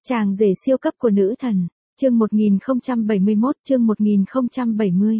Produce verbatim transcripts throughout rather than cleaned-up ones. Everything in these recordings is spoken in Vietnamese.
Chàng rể siêu cấp của nữ thần, chương một nghìn không trăm bảy mươi mốt, chương một nghìn không trăm bảy mươi.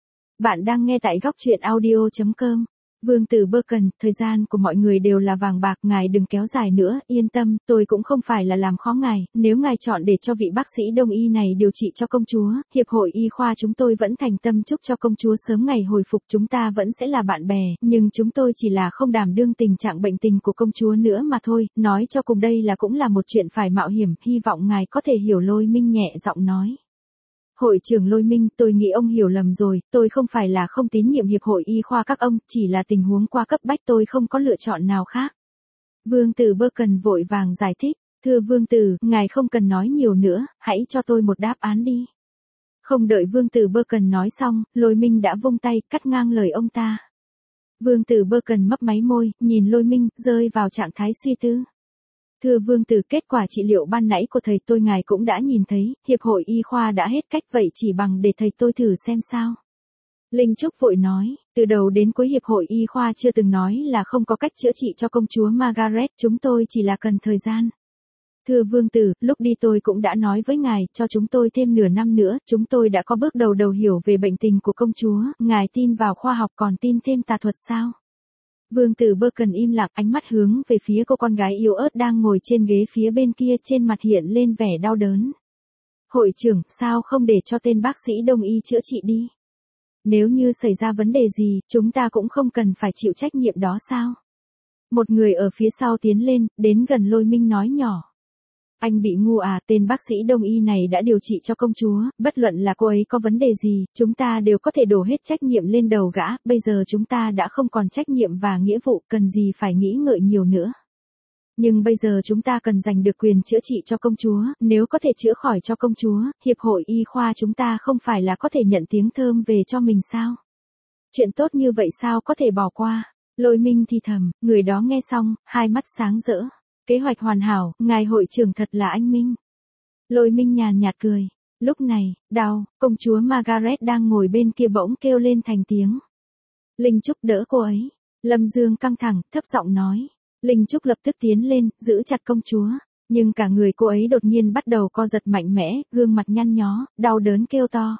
Bạn đang nghe tại góc truyện audio chấm com. Vương tử Birken, thời gian của mọi người đều là vàng bạc, ngài đừng kéo dài nữa, yên tâm, tôi cũng không phải là làm khó ngài, nếu ngài chọn để cho vị bác sĩ đông y này điều trị cho công chúa, hiệp hội y khoa chúng tôi vẫn thành tâm chúc cho công chúa sớm ngày hồi phục, chúng ta vẫn sẽ là bạn bè, nhưng chúng tôi chỉ là không đảm đương tình trạng bệnh tình của công chúa nữa mà thôi, nói cho cùng đây là cũng là một chuyện phải mạo hiểm, hy vọng ngài có thể hiểu. Lôi Minh nhẹ giọng nói. Hội trưởng Lôi Minh, tôi nghĩ ông hiểu lầm rồi, tôi không phải là không tín nhiệm hiệp hội y khoa các ông, chỉ là tình huống quá cấp bách tôi không có lựa chọn nào khác. Vương tử Birken vội vàng giải thích, thưa vương tử, ngài không cần nói nhiều nữa, hãy cho tôi một đáp án đi. Không đợi vương tử Birken nói xong, Lôi Minh đã vung tay, cắt ngang lời ông ta. Vương tử Birken mấp máy môi, nhìn Lôi Minh, rơi vào trạng thái suy tư. Thưa vương tử, kết quả trị liệu ban nãy của thầy tôi ngài cũng đã nhìn thấy, hiệp hội y khoa đã hết cách, vậy chỉ bằng để thầy tôi thử xem sao. Linh Trúc vội nói, từ đầu đến cuối hiệp hội y khoa chưa từng nói là không có cách chữa trị cho công chúa Margaret, chúng tôi chỉ là cần thời gian. Thưa vương tử, lúc đi tôi cũng đã nói với ngài, cho chúng tôi thêm nửa năm nữa, chúng tôi đã có bước đầu đầu hiểu về bệnh tình của công chúa, ngài tin vào khoa học còn tin thêm tà thuật sao? Vương tử Birken im lặng, ánh mắt hướng về phía cô con gái yếu ớt đang ngồi trên ghế phía bên kia, trên mặt hiện lên vẻ đau đớn. Hội trưởng, sao không để cho tên bác sĩ đông y chữa trị đi? Nếu như xảy ra vấn đề gì, chúng ta cũng không cần phải chịu trách nhiệm đó sao? Một người ở phía sau tiến lên, đến gần Lôi Minh nói nhỏ. Anh bị ngu à, tên bác sĩ đông y này đã điều trị cho công chúa, bất luận là cô ấy có vấn đề gì, chúng ta đều có thể đổ hết trách nhiệm lên đầu gã, bây giờ chúng ta đã không còn trách nhiệm và nghĩa vụ, cần gì phải nghĩ ngợi nhiều nữa. Nhưng bây giờ chúng ta cần giành được quyền chữa trị cho công chúa, nếu có thể chữa khỏi cho công chúa, hiệp hội y khoa chúng ta không phải là có thể nhận tiếng thơm về cho mình sao? Chuyện tốt như vậy sao có thể bỏ qua? Lôi Minh thì thầm, người đó nghe xong, hai mắt sáng rỡ. Kế hoạch hoàn hảo, ngài hội trưởng thật là anh minh. Lôi Minh nhàn nhạt cười. Lúc này, đau, công chúa Margaret đang ngồi bên kia bỗng kêu lên thành tiếng. Linh Trúc đỡ cô ấy. Lâm Dương căng thẳng, thấp giọng nói. Linh Trúc lập tức tiến lên, giữ chặt công chúa. Nhưng cả người cô ấy đột nhiên bắt đầu co giật mạnh mẽ, gương mặt nhăn nhó, đau đớn kêu to.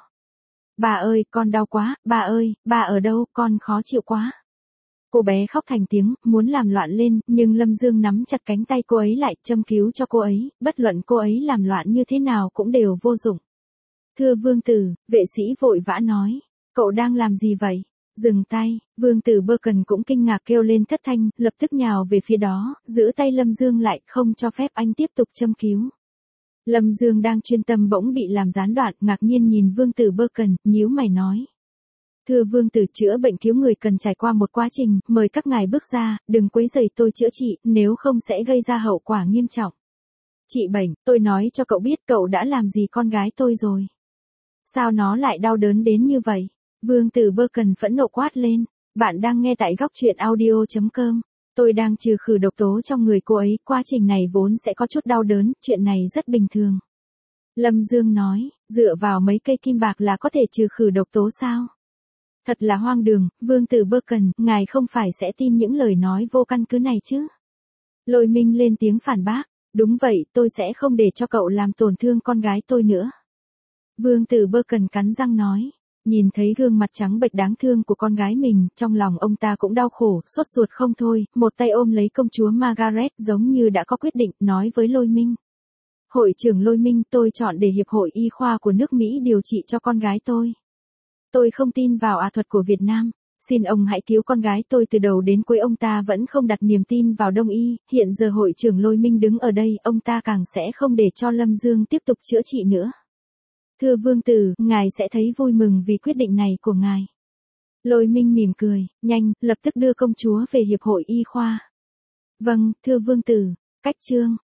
Bà ơi, con đau quá, bà ơi, bà ở đâu, con khó chịu quá. Cô bé khóc thành tiếng, muốn làm loạn lên, nhưng Lâm Dương nắm chặt cánh tay cô ấy lại, châm cứu cho cô ấy, bất luận cô ấy làm loạn như thế nào cũng đều vô dụng. Thưa vương tử, vệ sĩ vội vã nói, cậu đang làm gì vậy? Dừng tay, vương tử Birken cũng kinh ngạc kêu lên thất thanh, lập tức nhào về phía đó, giữ tay Lâm Dương lại, không cho phép anh tiếp tục châm cứu. Lâm Dương đang chuyên tâm bỗng bị làm gián đoạn, ngạc nhiên nhìn vương tử Birken, nhíu mày nói. Thưa vương tử, chữa bệnh cứu người cần trải qua một quá trình, mời các ngài bước ra, đừng quấy rầy tôi chữa trị, nếu không sẽ gây ra hậu quả nghiêm trọng. Trị bệnh, tôi nói cho cậu biết cậu đã làm gì con gái tôi rồi. Sao nó lại đau đớn đến như vậy? Vương tử Birken phẫn nộ quát lên, bạn đang nghe tại góc truyện audio chấm com. Tôi đang trừ khử độc tố trong người cô ấy, quá trình này vốn sẽ có chút đau đớn, chuyện này rất bình thường. Lâm Dương nói, dựa vào mấy cây kim bạc là có thể trừ khử độc tố sao? Thật là hoang đường, vương tử Birken, ngài không phải sẽ tin những lời nói vô căn cứ này chứ? Lôi Minh lên tiếng phản bác, đúng vậy, tôi sẽ không để cho cậu làm tổn thương con gái tôi nữa. Vương tử Birken cắn răng nói, nhìn thấy gương mặt trắng bệch đáng thương của con gái mình, trong lòng ông ta cũng đau khổ, sốt ruột không thôi, một tay ôm lấy công chúa Margaret giống như đã có quyết định, nói với Lôi Minh. Hội trưởng Lôi Minh, tôi chọn để hiệp hội y khoa của nước Mỹ điều trị cho con gái tôi. Tôi không tin vào y thuật của Việt Nam, xin ông hãy cứu con gái tôi. Từ đầu đến cuối ông ta vẫn không đặt niềm tin vào Đông y, hiện giờ hội trưởng Lôi Minh đứng ở đây, ông ta càng sẽ không để cho Lâm Dương tiếp tục chữa trị nữa. Thưa vương tử, ngài sẽ thấy vui mừng vì quyết định này của ngài. Lôi Minh mỉm cười, nhanh, lập tức đưa công chúa về hiệp hội y khoa. Vâng, thưa vương tử, cách chương.